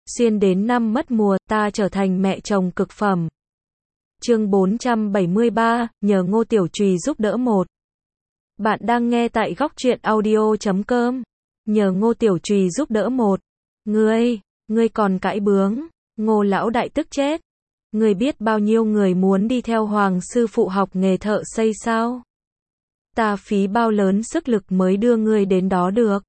Xuyên đến năm mất mùa, ta trở thành mẹ chồng cực phẩm. Chương 473, nhờ Ngô Tiểu Trùy giúp đỡ một. Bạn đang nghe tại góc truyện audio.com. Nhờ Ngô Tiểu Trùy giúp đỡ một. Ngươi còn cãi bướng. Ngô lão đại tức chết. Ngươi biết bao nhiêu người muốn đi theo Hoàng sư phụ học nghề thợ xây sao? Ta phí bao lớn sức lực mới đưa ngươi đến đó được.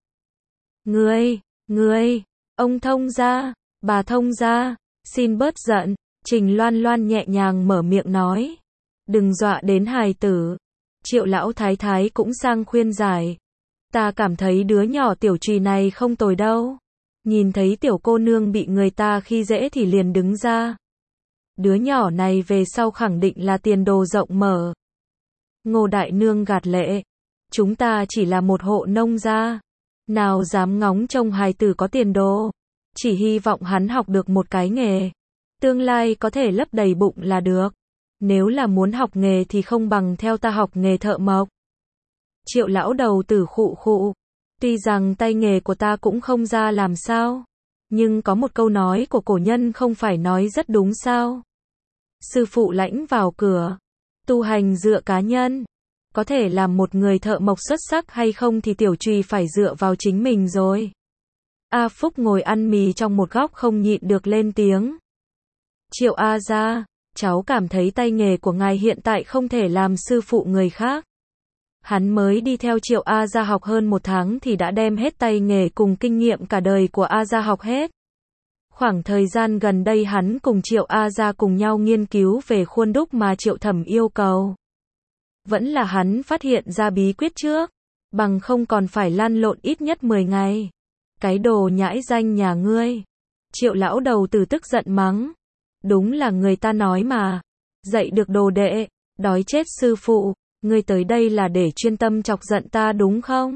Ông thông gia, bà thông gia, xin bớt giận. Trình Loan Loan nhẹ nhàng mở miệng nói. Đừng dọa đến hài tử. Triệu lão thái thái cũng sang khuyên giải. Ta cảm thấy đứa nhỏ Tiểu Trùy này không tồi đâu. Nhìn thấy tiểu cô nương bị người ta khi dễ thì liền đứng ra. Đứa nhỏ này về sau khẳng định là tiền đồ rộng mở. Ngô đại nương gạt lệ. Chúng ta chỉ là một hộ nông gia. Nào dám ngóng trông hài tử có tiền đồ. Chỉ hy vọng hắn học được một cái nghề. Tương lai có thể lấp đầy bụng là được. Nếu là muốn học nghề thì không bằng theo ta học nghề thợ mộc. Triệu lão đầu tử khụ khụ. Tuy rằng tay nghề của ta cũng không ra làm sao. Nhưng có một câu nói của cổ nhân không phải nói rất đúng sao. Sư phụ lãnh vào cửa. Tu hành dựa cá nhân. Có thể làm một người thợ mộc xuất sắc hay không thì Tiểu Trùy phải dựa vào chính mình rồi. A Phúc ngồi ăn mì trong một góc không nhịn được lên tiếng. Triệu A gia, cháu cảm thấy tay nghề của ngài hiện tại không thể làm sư phụ người khác. Hắn mới đi theo Triệu A gia học hơn một tháng thì đã đem hết tay nghề cùng kinh nghiệm cả đời của A gia học hết. Khoảng thời gian gần đây hắn cùng Triệu A gia cùng nhau nghiên cứu về khuôn đúc mà Triệu Thẩm yêu cầu. Vẫn là hắn phát hiện ra bí quyết trước, bằng không còn phải lăn lộn ít nhất 10 ngày. Cái đồ nhãi danh nhà ngươi. Triệu lão đầu tử tức giận mắng. Đúng là người ta nói mà. Dạy được đồ đệ, đói chết sư phụ. Ngươi tới đây là để chuyên tâm chọc giận ta đúng không?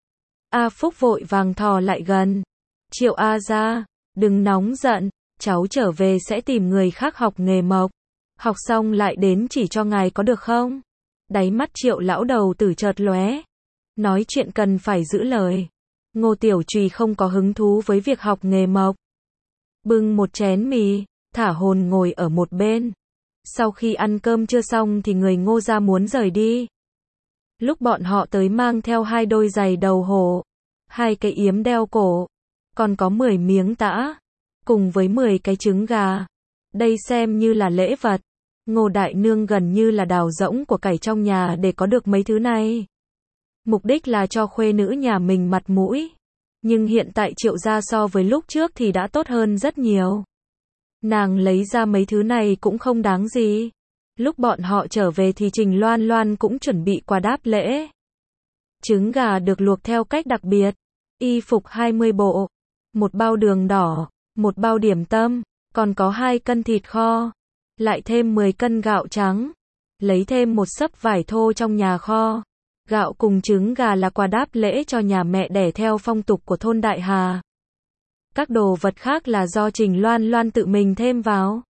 A Phúc vội vàng thò lại gần. Triệu A gia, đừng nóng giận. Cháu trở về sẽ tìm người khác học nghề mộc. Học xong lại đến chỉ cho ngài có được không? Đáy mắt Triệu lão đầu tử chợt lóe. Nói chuyện cần phải giữ lời. Ngô Tiểu Trùy không có hứng thú với việc học nghề mộc. Bưng một chén mì, thả hồn ngồi ở một bên. Sau khi ăn cơm chưa xong thì người Ngô gia muốn rời đi. Lúc bọn họ tới mang theo 2 đôi giày đầu hổ, 2 cái yếm đeo cổ, còn có 10 miếng tã, cùng với 10 cái trứng gà. Đây xem như là lễ vật. Ngô đại nương gần như là đào rỗng của cải trong nhà để có được mấy thứ này. Mục đích là cho khuê nữ nhà mình mặt mũi. Nhưng hiện tại Triệu gia so với lúc trước thì đã tốt hơn rất nhiều. Nàng lấy ra mấy thứ này cũng không đáng gì. Lúc bọn họ trở về thì Trình Loan Loan cũng chuẩn bị quà đáp lễ. Trứng gà được luộc theo cách đặc biệt. Y phục 20 bộ. 1 bao đường đỏ. 1 bao điểm tâm. Còn có 2 cân thịt kho. Lại thêm 10 cân gạo trắng. Lấy thêm một xấp vải thô trong nhà kho. Gạo cùng trứng gà là quà đáp lễ cho nhà mẹ đẻ theo phong tục của thôn Đại Hà. Các đồ vật khác là do Trình Loan Loan tự mình thêm vào.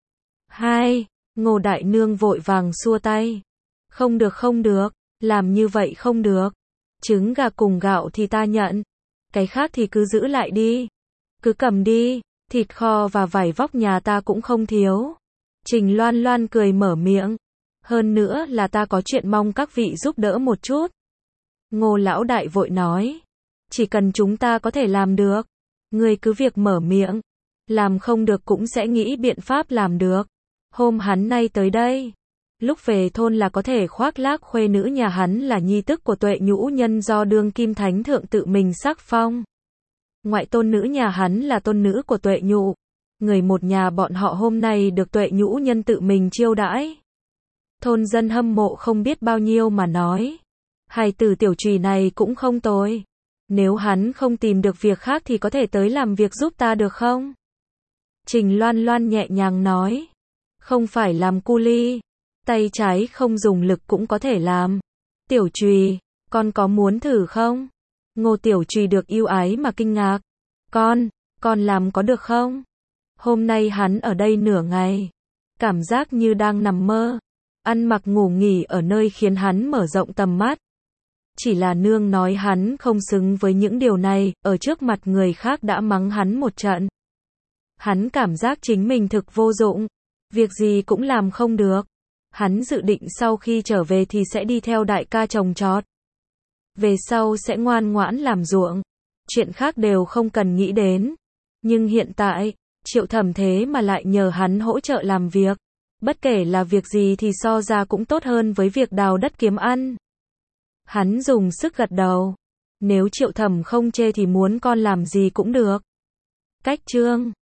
Ngô đại nương vội vàng xua tay. Không được, làm như vậy không được. Trứng gà cùng gạo thì ta nhận. Cái khác thì cứ giữ lại đi. Cứ cầm đi, thịt kho và vải vóc nhà ta cũng không thiếu. Trình Loan Loan cười mở miệng. Hơn nữa là ta có chuyện mong các vị giúp đỡ một chút. Ngô lão đại vội nói. Chỉ cần chúng ta có thể làm được. Ngươi cứ việc mở miệng. Làm không được cũng sẽ nghĩ biện pháp làm được. Hôm hắn nay tới đây. Lúc về thôn là có thể khoác lác khuê nữ nhà hắn là nhi tức của Tuệ Nhũ Nhân do đương kim thánh thượng tự mình sắc phong. Ngoại tôn nữ nhà hắn là tôn nữ của Tuệ Nhũ. Người một nhà bọn họ hôm nay được Tuệ Nhũ Nhân tự mình chiêu đãi. Thôn dân hâm mộ không biết bao nhiêu mà nói. Hài tử Tiểu Trùy này cũng không tồi. Nếu hắn không tìm được việc khác thì có thể tới làm việc giúp ta được không? Trình Loan Loan nhẹ nhàng nói. Không phải làm cu ly. Tay trái không dùng lực cũng có thể làm. Tiểu Trùy, con có muốn thử không? Ngô Tiểu Trùy được yêu ái mà kinh ngạc. Con làm có được không? Hôm nay hắn ở đây nửa ngày. Cảm giác như đang nằm mơ. Ăn mặc ngủ nghỉ ở nơi khiến hắn mở rộng tầm mắt. Chỉ là nương nói hắn không xứng với những điều này, ở trước mặt người khác đã mắng hắn một trận. Hắn cảm giác chính mình thực vô dụng, việc gì cũng làm không được. Hắn dự định sau khi trở về thì sẽ đi theo đại ca trồng trọt. Về sau sẽ ngoan ngoãn làm ruộng. Chuyện khác đều không cần nghĩ đến. Nhưng hiện tại, Triệu Thẩm thế mà lại nhờ hắn hỗ trợ làm việc. Bất kể là việc gì thì so ra cũng tốt hơn với việc đào đất kiếm ăn. Hắn dùng sức gật đầu. Nếu Triệu Thẩm không chê thì muốn con làm gì cũng được. Cách chương